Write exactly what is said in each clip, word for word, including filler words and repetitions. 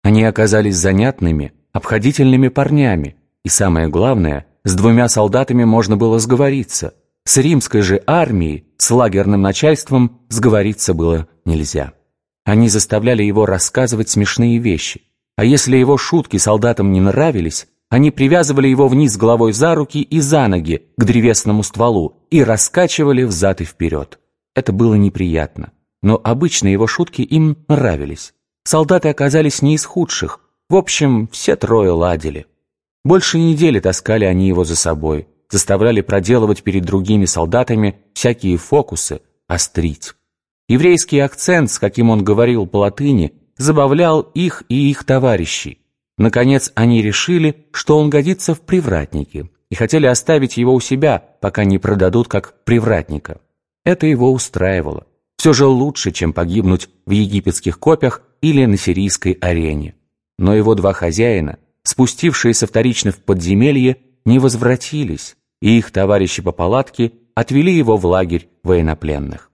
Они оказались занятными, обходительными парнями, и самое главное, с двумя солдатами можно было сговориться. С римской же армией, с лагерным начальством сговориться было нельзя. Они заставляли его рассказывать смешные вещи, а если его шутки солдатам не нравились, они привязывали его вниз головой за руки и за ноги к древесному стволу и раскачивали взад и вперед. Это было неприятно, но обычно его шутки им нравились. Солдаты оказались не из худших, в общем, все трое ладили. Больше недели таскали они его за собой, заставляли проделывать перед другими солдатами всякие фокусы, острить. Еврейский акцент, с каким он говорил по латыни, забавлял их и их товарищей. Наконец они решили, что он годится в привратники, и хотели оставить его у себя, пока не продадут как привратника. Это его устраивало. Все же лучше, чем погибнуть в египетских копьях или на сирийской арене. Но его два хозяина, спустившиеся вторично в подземелье, не возвратились, и их товарищи по палатке отвели его в лагерь военнопленных.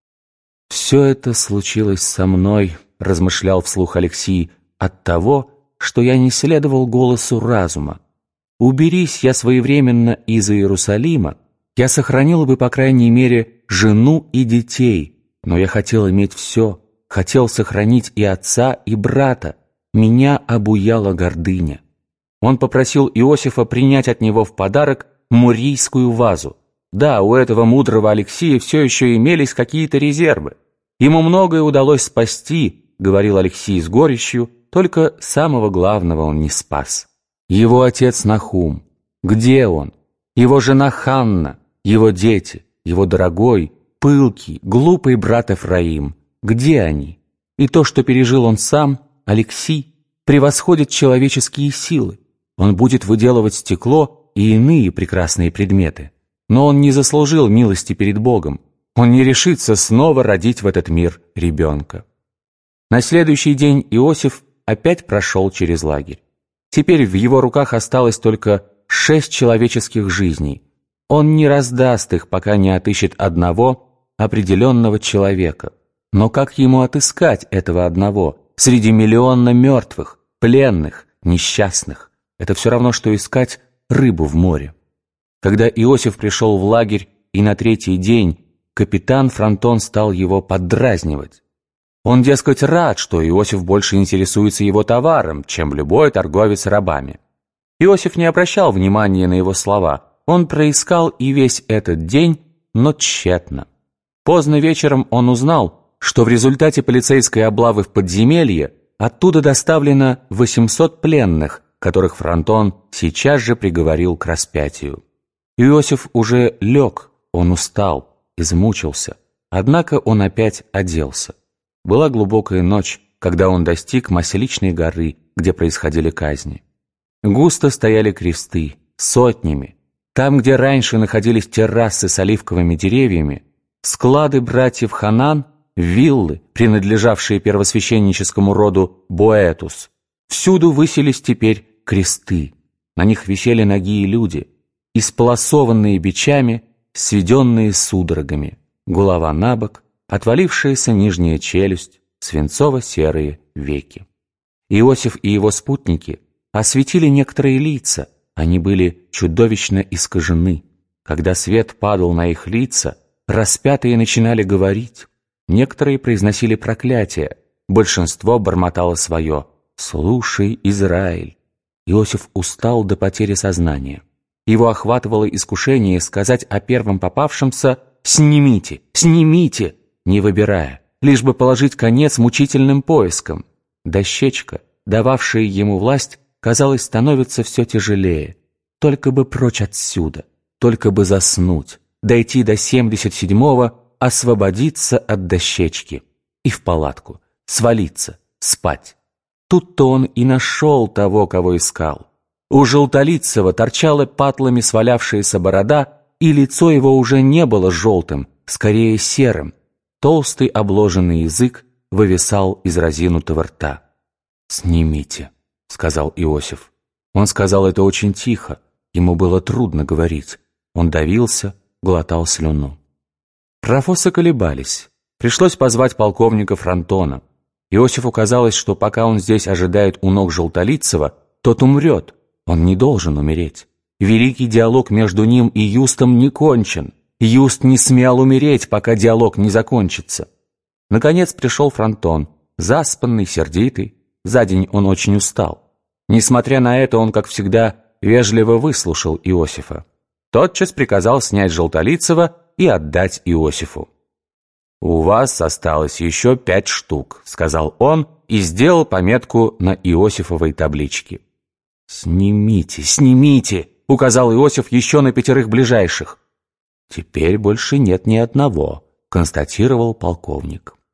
«Все это случилось со мной», — размышлял вслух Алексий, «от того, что я не следовал голосу разума. Уберись я своевременно из Иерусалима, я сохранил бы, по крайней мере, жену и детей, но я хотел иметь все, хотел сохранить и отца, и брата. Меня обуяла гордыня». Он попросил Иосифа принять от него в подарок мурийскую вазу. Да, у этого мудрого Алексия все еще имелись какие-то резервы. Ему многое удалось спасти, говорил Алексий с горечью, только самого главного он не спас. Его отец Нахум, где он? Его жена Ханна, его дети, его дорогой, пылкий, глупый брат Эфраим, где они? И то, что пережил он сам, Алексий, превосходит человеческие силы. Он будет выделывать стекло и иные прекрасные предметы. Но он не заслужил милости перед Богом. Он не решится снова родить в этот мир ребенка. На следующий день Иосиф опять прошел через лагерь. Теперь в его руках осталось только шесть человеческих жизней. Он не раздаст их, пока не отыщет одного определенного человека. Но как ему отыскать этого одного среди миллиона мертвых, пленных, несчастных? Это все равно, что искать рыбу в море. Когда Иосиф пришел в лагерь, и на третий день капитан Фронтон стал его поддразнивать. Он, дескать, рад, что Иосиф больше интересуется его товаром, чем любой торговец рабами. Иосиф не обращал внимания на его слова. Он проискал и весь этот день, но тщетно. Поздно вечером он узнал, что в результате полицейской облавы в подземелье оттуда доставлено восемьсот пленных, которых Фронтон сейчас же приговорил к распятию. Иосиф уже лег, он устал, измучился, однако он опять оделся. Была глубокая ночь, когда он достиг Масличной горы, где происходили казни. Густо стояли кресты, сотнями. Там, где раньше находились террасы с оливковыми деревьями, склады братьев Ханан, виллы, принадлежавшие первосвященническому роду Боэтус, всюду высились теперь кресты. На них висели нагие люди, исполосованные бичами, сведенные судорогами, голова на бок, отвалившаяся нижняя челюсть, свинцово-серые веки. Иосиф и его спутники осветили некоторые лица, они были чудовищно искажены. Когда свет падал на их лица, распятые начинали говорить. Некоторые произносили проклятия, большинство бормотало свое «Слушай, Израиль». Иосиф устал до потери сознания. Его охватывало искушение сказать о первом попавшемся «Снимите! Снимите!», не выбирая, лишь бы положить конец мучительным поискам. Дощечка, дававшая ему власть, казалось, становится все тяжелее. Только бы прочь отсюда, только бы заснуть, дойти до семьдесят седьмого, освободиться от дощечки и в палатку, свалиться, спать. Тут-то он и нашел того, кого искал. У Желтолицева торчала патлами свалявшаяся борода, и лицо его уже не было желтым, скорее серым. Толстый обложенный язык вывисал из разинутого рта. «Снимите», — сказал Иосиф. Он сказал это очень тихо, ему было трудно говорить. Он давился, глотал слюну. Трафосы колебались. Пришлось позвать полковника Фронтона. Иосифу казалось, что пока он здесь ожидает у ног Желтолицева, тот умрет. Он не должен умереть. Великий диалог между ним и Юстом не кончен. Юст не смел умереть, пока диалог не закончится. Наконец пришел Фронтон, заспанный, сердитый. За день он очень устал. Несмотря на это, он, как всегда, вежливо выслушал Иосифа. Тотчас приказал снять Желтолицева и отдать Иосифу. «У вас осталось еще пять штук», — сказал он и сделал пометку на Иосифовой табличке. «Снимите, снимите», — указал Иосиф еще на пятерых ближайших. «Теперь больше нет ни одного», — констатировал полковник.